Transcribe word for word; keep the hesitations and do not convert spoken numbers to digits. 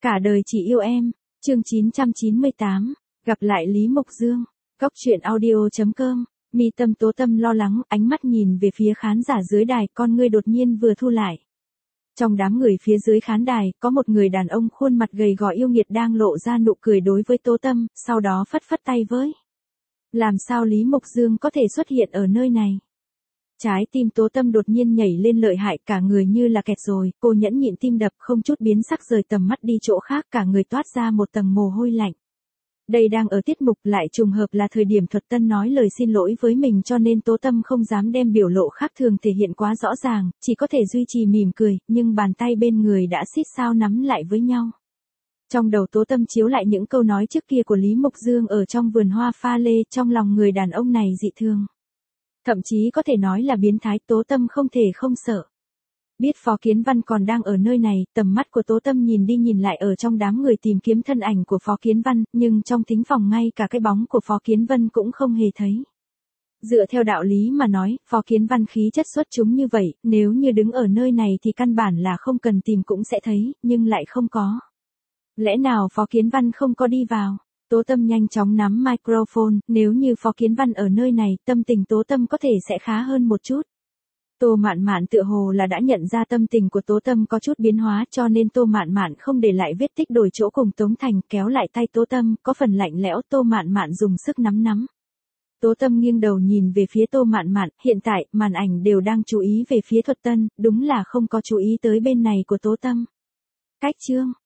Cả đời chỉ yêu em, chương chín trăm chín mươi tám, gặp lại Lý Mộc Dương, Cóc truyện audio chấm com, mi tâm Tố Tâm lo lắng, ánh mắt nhìn về phía khán giả dưới đài, con ngươi đột nhiên vừa thu lại. Trong đám người phía dưới khán đài, có một người đàn ông khuôn mặt gầy gò yêu nghiệt đang lộ ra nụ cười đối với Tố Tâm, sau đó phất phất tay với. Làm sao Lý Mộc Dương có thể xuất hiện ở nơi này? Trái tim Tố Tâm đột nhiên nhảy lên lợi hại, cả người như là kẹt rồi, cô nhẫn nhịn tim đập không chút biến sắc rời tầm mắt đi chỗ khác, cả người toát ra một tầng mồ hôi lạnh. Đây đang ở tiết mục, lại trùng hợp là thời điểm Thuật Tân nói lời xin lỗi với mình, cho nên Tố Tâm không dám đem biểu lộ khác thường thể hiện quá rõ ràng, chỉ có thể duy trì mỉm cười, nhưng bàn tay bên người đã xít sao nắm lại với nhau. Trong đầu Tố Tâm chiếu lại những câu nói trước kia của Lý Mộc Dương ở trong vườn hoa pha lê, trong lòng người đàn ông này dị thường. Thậm chí có thể nói là biến thái, Tố Tâm không thể không sợ. Biết Phó Kiến Văn còn đang ở nơi này, tầm mắt của Tố Tâm nhìn đi nhìn lại ở trong đám người tìm kiếm thân ảnh của Phó Kiến Văn, nhưng trong thính phòng ngay cả cái bóng của Phó Kiến Văn cũng không hề thấy. Dựa theo đạo lý mà nói, Phó Kiến Văn khí chất xuất chúng như vậy, nếu như đứng ở nơi này thì căn bản là không cần tìm cũng sẽ thấy, nhưng lại không có. Lẽ nào Phó Kiến Văn không có đi vào? Tố Tâm nhanh chóng nắm microphone, nếu như Phó Kiến Văn ở nơi này, tâm tình Tố Tâm có thể sẽ khá hơn một chút. Tô Mạn Mạn tựa hồ là đã nhận ra tâm tình của Tố Tâm có chút biến hóa, cho nên Tô Mạn Mạn không để lại vết tích đổi chỗ cùng Tống Thành, kéo lại tay Tố Tâm, có phần lạnh lẽo. Tô Mạn Mạn dùng sức nắm nắm. Tố Tâm nghiêng đầu nhìn về phía Tô Mạn Mạn, hiện tại, màn ảnh đều đang chú ý về phía Thuật Tân, đúng là không có chú ý tới bên này của Tố Tâm. Cách chương